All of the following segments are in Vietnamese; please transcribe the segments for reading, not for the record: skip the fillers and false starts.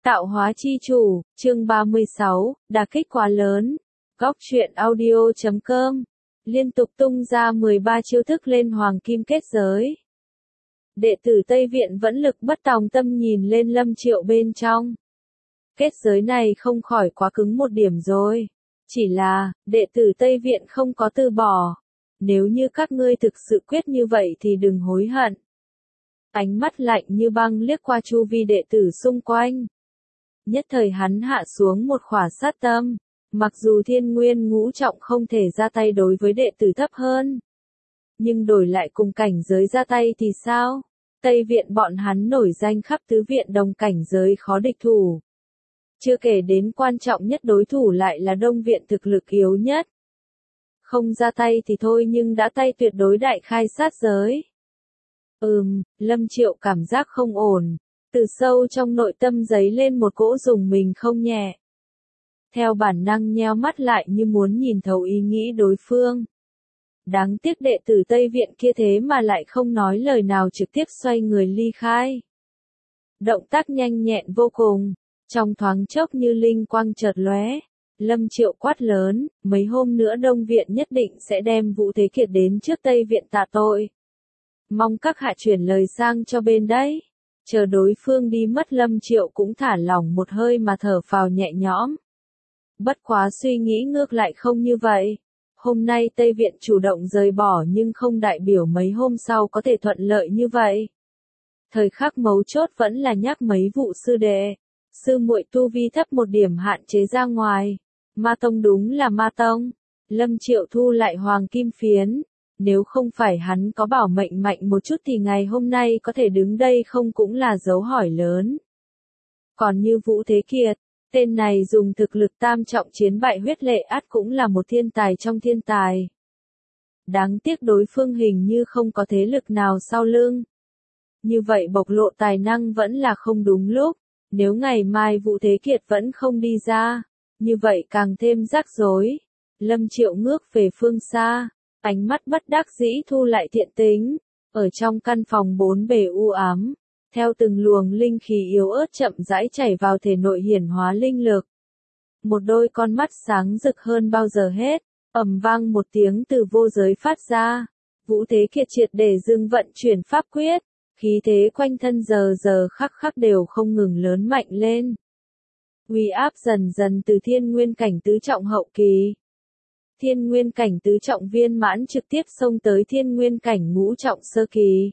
Tạo hóa chi chủ, chương 36, đả kích quá lớn. Góc truyện audio.com liên tục tung ra 13 chiêu thức lên hoàng kim kết giới. Đệ tử Tây Viện vẫn lực bất tòng tâm nhìn lên Lâm Triệu bên trong. Kết giới này không khỏi quá cứng một điểm rồi. Chỉ là, đệ tử Tây Viện không có từ bỏ. Nếu như các ngươi thực sự quyết như vậy thì đừng hối hận. Ánh mắt lạnh như băng liếc qua chu vi đệ tử xung quanh. Nhất thời hắn hạ xuống một khỏa sát tâm. Mặc dù thiên nguyên ngũ trọng không thể ra tay đối với đệ tử thấp hơn. Nhưng đổi lại cùng cảnh giới ra tay thì sao? Tây Viện bọn hắn nổi danh khắp tứ viện đồng cảnh giới khó địch thủ. Chưa kể đến quan trọng nhất đối thủ lại là Đông Viện thực lực yếu nhất. Không ra tay thì thôi nhưng đã tay tuyệt đối đại khai sát giới. Lâm Triệu cảm giác không ổn. Từ sâu trong nội tâm dấy lên một cỗ rùng mình không nhẹ. Theo bản năng nheo mắt lại như muốn nhìn thấu ý nghĩ đối phương. Đáng tiếc đệ tử Tây Viện kia thế mà lại không nói lời nào trực tiếp xoay người ly khai. Động tác nhanh nhẹn vô cùng, trong thoáng chốc như linh quang chợt lóe. Lâm Triệu quát lớn, mấy hôm nữa Đông Viện nhất định sẽ đem Vũ Thế Kiệt đến trước Tây Viện tạ tội. Mong các hạ chuyển lời sang cho bên đấy. Chờ đối phương đi mất Lâm Triệu cũng thả lỏng một hơi mà thở phào nhẹ nhõm. Bất quá suy nghĩ ngược lại không như vậy. Hôm nay Tây Viện chủ động rời bỏ nhưng không đại biểu mấy hôm sau có thể thuận lợi như vậy. Thời khắc mấu chốt vẫn là nhắc mấy vụ sư đệ, sư muội tu vi thấp một điểm hạn chế ra ngoài. Ma tông đúng là ma tông. Lâm Triệu thu lại hoàng kim phiến. Nếu không phải hắn có bảo mệnh mạnh một chút thì ngày hôm nay có thể đứng đây không cũng là dấu hỏi lớn. Còn như Vũ Thế Kiệt, tên này dùng thực lực tam trọng chiến bại huyết lệ át cũng là một thiên tài trong thiên tài. Đáng tiếc đối phương hình như không có thế lực nào sau lưng. Như vậy bộc lộ tài năng vẫn là không đúng lúc. Nếu ngày mai Vũ Thế Kiệt vẫn không đi ra, như vậy càng thêm rắc rối. Lâm Triệu ngước về phương xa. Ánh mắt bất đắc dĩ thu lại thiện tính, ở trong căn phòng bốn bề u ám, theo từng luồng linh khí yếu ớt chậm rãi chảy vào thể nội hiển hóa linh lực. Một đôi con mắt sáng rực hơn bao giờ hết, ầm vang một tiếng từ vô giới phát ra. Vũ Thế Kiệt triệt để dừng vận chuyển pháp quyết, khí thế quanh thân giờ giờ khắc khắc đều không ngừng lớn mạnh lên. Uy áp dần dần từ thiên nguyên cảnh tứ trọng hậu kỳ. Thiên nguyên cảnh tứ trọng viên mãn trực tiếp xông tới thiên nguyên cảnh ngũ trọng sơ kỳ.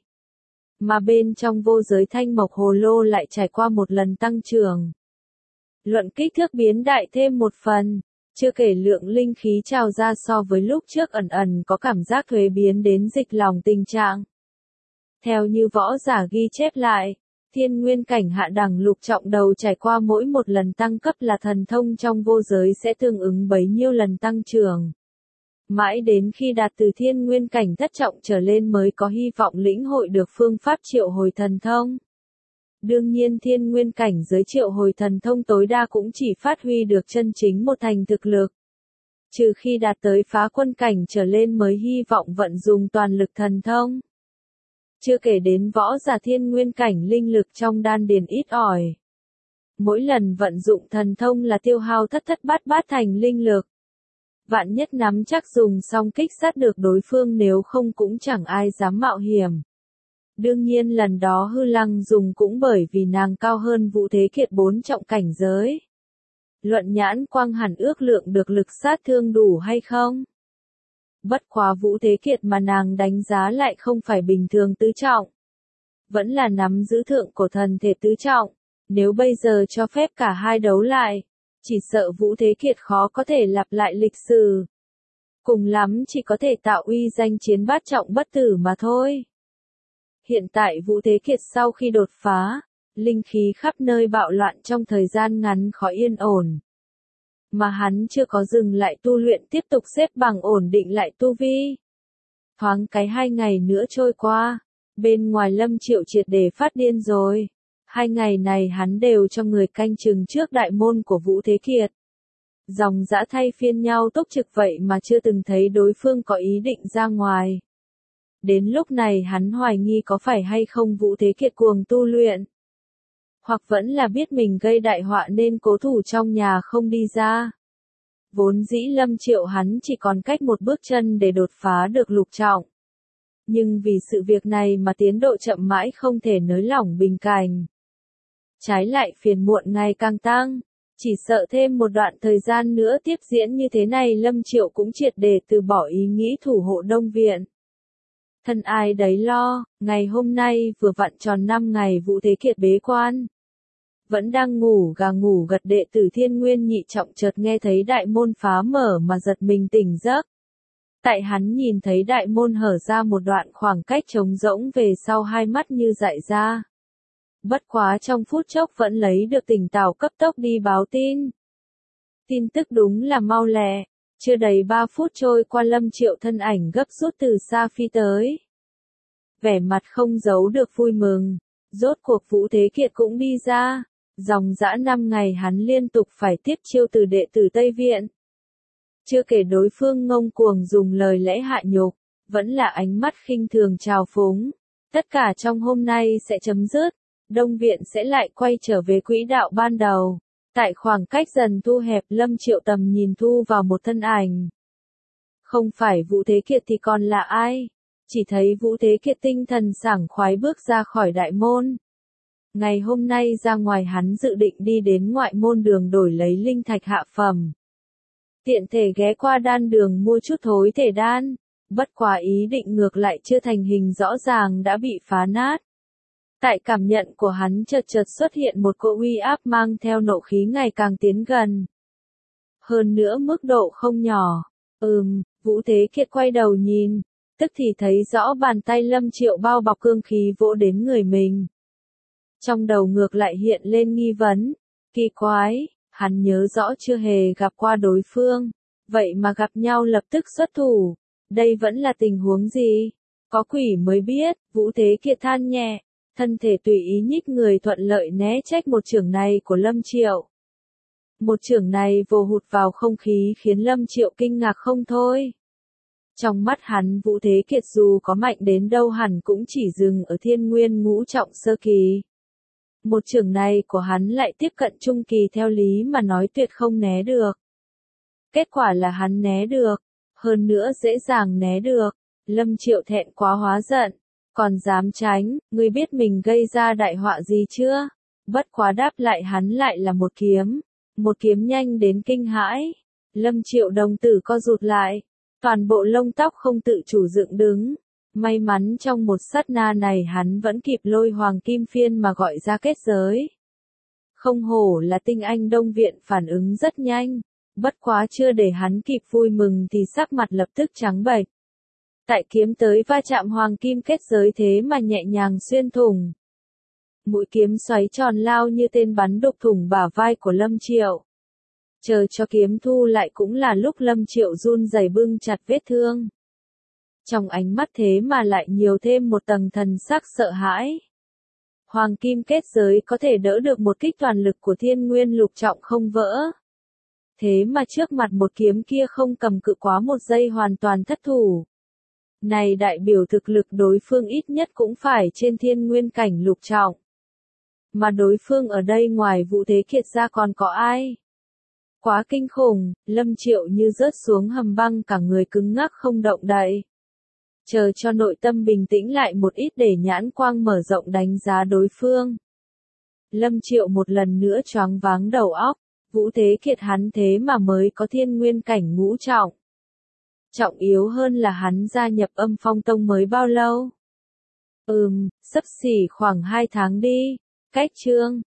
Mà bên trong vô giới thanh mộc hồ lô lại trải qua một lần tăng trưởng. Luận kích thước biến đại thêm một phần, chưa kể lượng linh khí trào ra so với lúc trước ẩn ẩn có cảm giác thuế biến đến dịch lòng tình trạng. Theo như võ giả ghi chép lại, thiên nguyên cảnh hạ đẳng lục trọng đầu trải qua mỗi một lần tăng cấp là thần thông trong vô giới sẽ tương ứng bấy nhiêu lần tăng trưởng. Mãi đến khi đạt từ thiên nguyên cảnh thất trọng trở lên mới có hy vọng lĩnh hội được phương pháp triệu hồi thần thông. Đương nhiên thiên nguyên cảnh giới triệu hồi thần thông tối đa cũng chỉ phát huy được chân chính một thành thực lực. Trừ khi đạt tới phá quân cảnh trở lên mới hy vọng vận dùng toàn lực thần thông. Chưa kể đến võ giả thiên nguyên cảnh linh lực trong đan điền ít ỏi. Mỗi lần vận dụng thần thông là tiêu hao thất thất bát bát thành linh lực. Vạn nhất nắm chắc dùng xong kích sát được đối phương nếu không cũng chẳng ai dám mạo hiểm. Đương nhiên lần đó Hư Lăng dùng cũng bởi vì nàng cao hơn Vũ Thế Kiệt 4 trọng cảnh giới. Luận nhãn quang hẳn ước lượng được lực sát thương đủ hay không? Bất quá Vũ Thế Kiệt mà nàng đánh giá lại không phải bình thường tứ trọng. Vẫn là nắm giữ thượng cổ thần thể tứ trọng. Nếu bây giờ cho phép cả hai đấu lại, chỉ sợ Vũ Thế Kiệt khó có thể lặp lại lịch sử. Cùng lắm chỉ có thể tạo uy danh chiến bát trọng bất tử mà thôi. Hiện tại Vũ Thế Kiệt sau khi đột phá, linh khí khắp nơi bạo loạn trong thời gian ngắn khó yên ổn. Mà hắn chưa có dừng lại tu luyện tiếp tục xếp bằng ổn định lại tu vi. Thoáng cái 2 ngày nữa trôi qua, bên ngoài Lâm Triệu triệt để phát điên rồi. 2 ngày này hắn đều cho người canh chừng trước đại môn của Vũ Thế Kiệt. Dòng dã thay phiên nhau túc trực vậy mà chưa từng thấy đối phương có ý định ra ngoài. Đến lúc này hắn hoài nghi có phải hay không Vũ Thế Kiệt cuồng tu luyện. Hoặc vẫn là biết mình gây đại họa nên cố thủ trong nhà không đi ra. Vốn dĩ Lâm Triệu hắn chỉ còn cách một bước chân để đột phá được lục trọng. Nhưng vì sự việc này mà tiến độ chậm mãi không thể nới lỏng bình cảnh. Trái lại phiền muộn ngày càng tăng. Chỉ sợ thêm một đoạn thời gian nữa tiếp diễn như thế này Lâm Triệu cũng triệt để từ bỏ ý nghĩ thủ hộ Đông Viện. Thân ai đấy lo, ngày hôm nay vừa vặn tròn 5 ngày Vũ Thế Kiệt bế quan. Vẫn đang ngủ gà ngủ gật đệ tử Thiên Nguyên nhị trọng chợt nghe thấy đại môn phá mở mà giật mình tỉnh giấc. Tại hắn nhìn thấy đại môn hở ra một đoạn khoảng cách trống rỗng về sau hai mắt như dại ra. Bất quá trong phút chốc vẫn lấy được tỉnh táo cấp tốc đi báo tin. Tin tức đúng là mau lẹ, chưa đầy 3 phút trôi qua Lâm Triệu thân ảnh gấp rút từ xa phi tới. Vẻ mặt không giấu được vui mừng, rốt cuộc Vũ Thế Kiệt cũng đi ra, dòng dã 5 ngày hắn liên tục phải tiếp chiêu từ đệ tử Tây Viện. Chưa kể đối phương ngông cuồng dùng lời lẽ hạ nhục, vẫn là ánh mắt khinh thường trào phúng. Tất cả trong hôm nay sẽ chấm dứt, Đông Viện sẽ lại quay trở về quỹ đạo ban đầu. Tại khoảng cách dần thu hẹp Lâm Triệu tầm nhìn thu vào một thân ảnh. Không phải Vũ Thế Kiệt thì còn là ai? Chỉ thấy Vũ Thế Kiệt tinh thần sảng khoái bước ra khỏi đại môn. Ngày hôm nay ra ngoài hắn dự định đi đến ngoại môn đường đổi lấy linh thạch hạ phẩm. Tiện thể ghé qua đan đường mua chút thối thể đan, bất quá ý định ngược lại chưa thành hình rõ ràng đã bị phá nát. Tại cảm nhận của hắn chợt xuất hiện một cỗ uy áp mang theo nộ khí ngày càng tiến gần. Hơn nữa mức độ không nhỏ. Vũ Thế Kiệt quay đầu nhìn, tức thì thấy rõ bàn tay Lâm Triệu bao bọc cương khí vỗ đến người mình. Trong đầu ngược lại hiện lên nghi vấn, kỳ quái, hắn nhớ rõ chưa hề gặp qua đối phương, vậy mà gặp nhau lập tức xuất thủ, đây vẫn là tình huống gì? Có quỷ mới biết, Vũ Thế Kiệt than nhẹ, thân thể tùy ý nhích người thuận lợi né trách một chưởng này của Lâm Triệu. Một chưởng này vồ hụt vào không khí khiến Lâm Triệu kinh ngạc không thôi. Trong mắt hắn Vũ Thế Kiệt dù có mạnh đến đâu hẳn cũng chỉ dừng ở Thiên Nguyên ngũ trọng sơ kỳ. Một chưởng này của hắn lại tiếp cận trung kỳ theo lý mà nói tuyệt không né được. Kết quả là hắn né được, hơn nữa dễ dàng né được. Lâm Triệu thẹn quá hóa giận, còn dám tránh, ngươi biết mình gây ra đại họa gì chưa? Bất quá đáp lại hắn lại là một kiếm nhanh đến kinh hãi. Lâm Triệu đồng tử co rụt lại, toàn bộ lông tóc không tự chủ dựng đứng. May mắn trong một sát na này hắn vẫn kịp lôi hoàng kim phiên mà gọi ra kết giới. Không hổ là tinh anh Đông Viện phản ứng rất nhanh, bất quá chưa để hắn kịp vui mừng thì sắc mặt lập tức trắng bệch. Tại kiếm tới va chạm hoàng kim kết giới thế mà nhẹ nhàng xuyên thủng. Mũi kiếm xoáy tròn lao như tên bắn đục thủng bả vai của Lâm Triệu. Chờ cho kiếm thu lại cũng là lúc Lâm Triệu run rẩy bưng chặt vết thương. Trong ánh mắt thế mà lại nhiều thêm một tầng thần sắc sợ hãi. Hoàng kim kết giới có thể đỡ được một kích toàn lực của Thiên Nguyên lục trọng không vỡ. Thế mà trước mặt một kiếm kia không cầm cự quá một giây hoàn toàn thất thủ. Này đại biểu thực lực đối phương ít nhất cũng phải trên Thiên Nguyên cảnh lục trọng. Mà đối phương ở đây ngoài Vũ Thế Kiệt ra còn có ai? Quá kinh khủng, Lâm Triệu như rớt xuống hầm băng cả người cứng ngắc không động đậy. Chờ cho nội tâm bình tĩnh lại một ít để nhãn quang mở rộng đánh giá đối phương. Lâm Triệu một lần nữa choáng váng đầu óc, Vũ Thế Kiệt hắn thế mà mới có Thiên Nguyên cảnh ngũ trọng. Trọng yếu hơn là hắn gia nhập Âm Phong Tông mới bao lâu? Xấp xỉ khoảng 2 tháng đi, cách chương